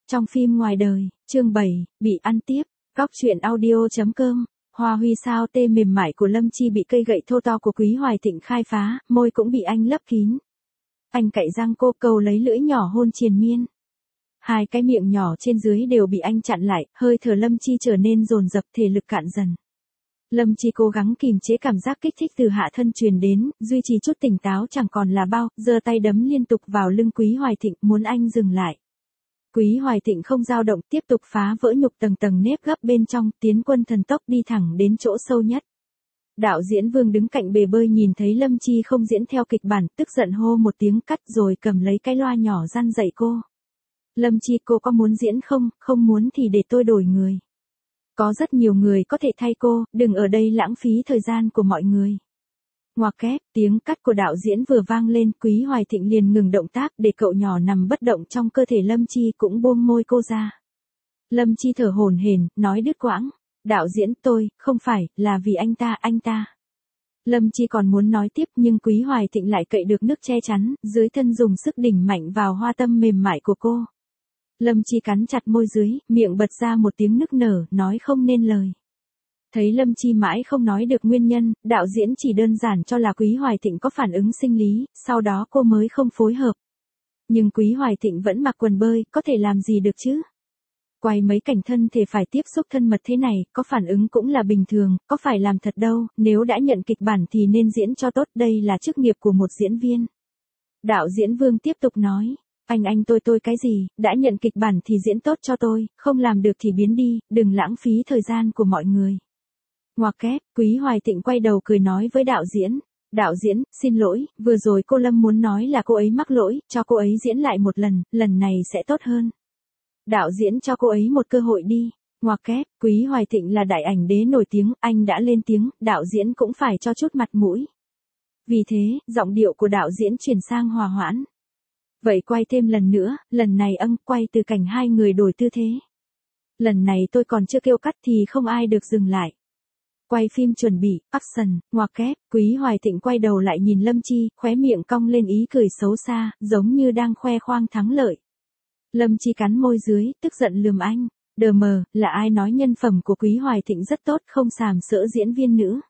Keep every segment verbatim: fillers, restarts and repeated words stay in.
Trong phim ngoài đời, chương bảy, bị ăn tiếp, cóc truyện audio.com, hoa huy sao tê mềm mại của Lâm Chi bị cây gậy thô to của Quý Hoài Thịnh khai phá, môi cũng bị anh lấp kín. Anh cạy răng cô cầu lấy lưỡi nhỏ hôn triền miên. Hai cái miệng nhỏ trên dưới đều bị anh chặn lại, hơi thở Lâm Chi trở nên dồn dập, thể lực cạn dần. Lâm Chi cố gắng kìm chế cảm giác kích thích từ hạ thân truyền đến, duy trì chút tỉnh táo chẳng còn là bao, giơ tay đấm liên tục vào lưng Quý Hoài Thịnh, muốn anh dừng lại. Quý Hoài Thịnh không dao động, tiếp tục phá vỡ nhục tầng tầng nếp gấp bên trong, tiến quân thần tốc đi thẳng đến chỗ sâu nhất. Đạo diễn Vương đứng cạnh bể bơi nhìn thấy Lâm Chi không diễn theo kịch bản, tức giận hô một tiếng cắt rồi cầm lấy cái loa nhỏ răn dạy cô. Lâm Chi, cô có muốn diễn không, không muốn thì để tôi đổi người. Có rất nhiều người có thể thay cô, đừng ở đây lãng phí thời gian của mọi người. Ngoặc kép, tiếng cắt của đạo diễn vừa vang lên, Quý Hoài Thịnh liền ngừng động tác để cậu nhỏ nằm bất động trong cơ thể Lâm Chi cũng buông môi cô ra. Lâm Chi thở hổn hển, nói đứt quãng. Đạo diễn, tôi, không phải, là vì anh ta, anh ta. Lâm Chi còn muốn nói tiếp nhưng Quý Hoài Thịnh lại cậy được nước che chắn, dưới thân dùng sức đỉnh mạnh vào hoa tâm mềm mại của cô. Lâm Chi cắn chặt môi dưới, miệng bật ra một tiếng nức nở, nói không nên lời. Thấy Lâm Chi mãi không nói được nguyên nhân, đạo diễn chỉ đơn giản cho là Quý Hoài Thịnh có phản ứng sinh lý, sau đó cô mới không phối hợp. Nhưng Quý Hoài Thịnh vẫn mặc quần bơi, có thể làm gì được chứ? Quay mấy cảnh thân thể phải tiếp xúc thân mật thế này, có phản ứng cũng là bình thường, có phải làm thật đâu, nếu đã nhận kịch bản thì nên diễn cho tốt, đây là chức nghiệp của một diễn viên. Đạo diễn Vương tiếp tục nói. Anh anh tôi tôi cái gì, đã nhận kịch bản thì diễn tốt cho tôi, không làm được thì biến đi, đừng lãng phí thời gian của mọi người. Ngoặc kép, Quý Hoài Thịnh quay đầu cười nói với đạo diễn. Đạo diễn, xin lỗi, vừa rồi cô Lâm muốn nói là cô ấy mắc lỗi, cho cô ấy diễn lại một lần, lần này sẽ tốt hơn. Đạo diễn cho cô ấy một cơ hội đi. Ngoặc kép, Quý Hoài Thịnh là đại ảnh đế nổi tiếng, anh đã lên tiếng, đạo diễn cũng phải cho chút mặt mũi. Vì thế, giọng điệu của đạo diễn chuyển sang hòa hoãn. Vậy quay thêm lần nữa, lần này âng, quay từ cảnh hai người đổi tư thế. Lần này tôi còn chưa kêu cắt thì không ai được dừng lại. Quay phim chuẩn bị, action, ngoặc kép, Quý Hoài Thịnh quay đầu lại nhìn Lâm Chi, khóe miệng cong lên ý cười xấu xa, giống như đang khoe khoang thắng lợi. Lâm Chi cắn môi dưới, tức giận lườm anh. Đờ mờ, là ai nói nhân phẩm của Quý Hoài Thịnh rất tốt không sàm sỡ diễn viên nữ.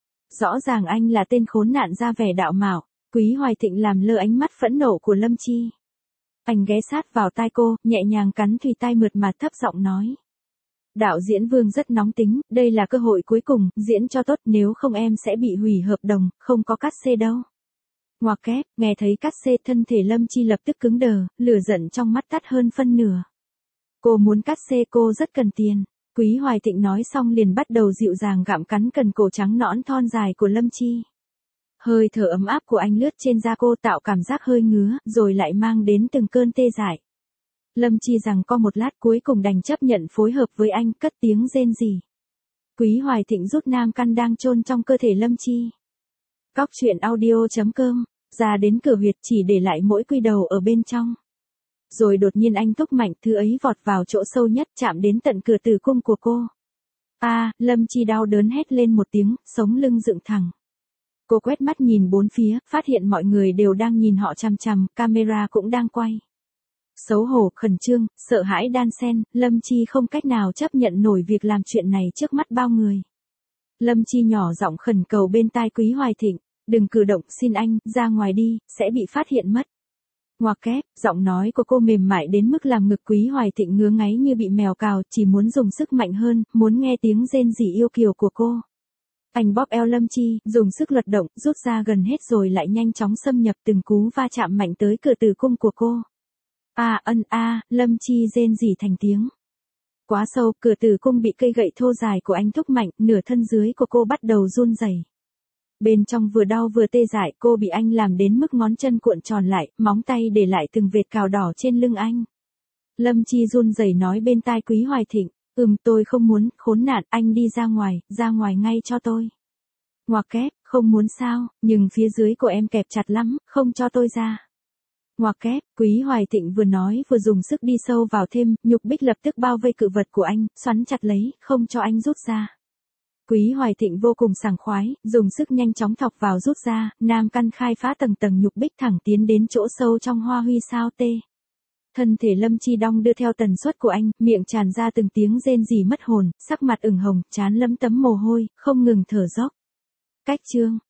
Rõ ràng anh là tên khốn nạn ra vẻ đạo mạo. Quý Hoài Thịnh làm lơ ánh mắt phẫn nộ của Lâm Chi. Anh ghé sát vào tai cô, nhẹ nhàng cắn thùy tai mượt mà thấp giọng nói. Đạo diễn Vương rất nóng tính, đây là cơ hội cuối cùng, diễn cho tốt nếu không em sẽ bị hủy hợp đồng, không có cắt xê đâu. Ngoặc kép, nghe thấy cắt xê thân thể Lâm Chi lập tức cứng đờ, lửa giận trong mắt tắt hơn phân nửa. Cô muốn cắt xê, cô rất cần tiền. Quý Hoài Thịnh nói xong liền bắt đầu dịu dàng gặm cắn cần cổ trắng nõn thon dài của Lâm Chi. Hơi thở ấm áp của anh lướt trên da cô tạo cảm giác hơi ngứa, rồi lại mang đến từng cơn tê dại. Lâm Chi rằng co một lát cuối cùng đành chấp nhận phối hợp với anh, cất tiếng rên rỉ. Quý Hoài Thịnh rút nam căn đang chôn trong cơ thể Lâm Chi. Cóc truyện audio.com, ra đến cửa huyệt chỉ để lại mỗi quy đầu ở bên trong. Rồi đột nhiên anh thúc mạnh, thứ ấy vọt vào chỗ sâu nhất, chạm đến tận cửa tử cung của cô. A, à, Lâm Chi đau đớn hét lên một tiếng, sống lưng dựng thẳng. Cô quét mắt nhìn bốn phía, phát hiện mọi người đều đang nhìn họ chằm chằm, camera cũng đang quay. Xấu hổ, khẩn trương, sợ hãi đan xen, Lâm Chi không cách nào chấp nhận nổi việc làm chuyện này trước mắt bao người. Lâm Chi nhỏ giọng khẩn cầu bên tai Quý Hoài Thịnh, đừng cử động, xin anh, ra ngoài đi, sẽ bị phát hiện mất. Ngoặc kép, giọng nói của cô mềm mại đến mức làm ngực Quý Hoài Thịnh ngứa ngáy như bị mèo cào, chỉ muốn dùng sức mạnh hơn, muốn nghe tiếng rên rỉ yêu kiều của cô. Anh bóp eo Lâm Chi, dùng sức lật động, rút ra gần hết rồi lại nhanh chóng xâm nhập từng cú va chạm mạnh tới cửa tử cung của cô. A à, ân a, à, Lâm Chi rên rỉ thành tiếng. Quá sâu, cửa tử cung bị cây gậy thô dài của anh thúc mạnh, nửa thân dưới của cô bắt đầu run rẩy. Bên trong vừa đau vừa tê dại, cô bị anh làm đến mức ngón chân cuộn tròn lại, móng tay để lại từng vệt cào đỏ trên lưng anh. Lâm Chi run rẩy nói bên tai Quý Hoài Thịnh. Ừm, tôi không muốn, khốn nạn, anh đi ra ngoài, ra ngoài ngay cho tôi. Ngoặc kép, không muốn sao, nhưng phía dưới của em kẹp chặt lắm, không cho tôi ra. Ngoặc kép, Quý Hoài Thịnh vừa nói vừa dùng sức đi sâu vào thêm, nhục bích lập tức bao vây cự vật của anh, xoắn chặt lấy, không cho anh rút ra. Quý Hoài Thịnh vô cùng sảng khoái, dùng sức nhanh chóng thọc vào rút ra, nam căn khai phá tầng tầng nhục bích thẳng tiến đến chỗ sâu trong hoa huy sao tê. Thân thể Lâm Chi đong đưa theo tần suất của anh, miệng tràn ra từng tiếng rên rỉ mất hồn, sắc mặt ửng hồng, trán lấm tấm mồ hôi, không ngừng thở dốc. Cách chương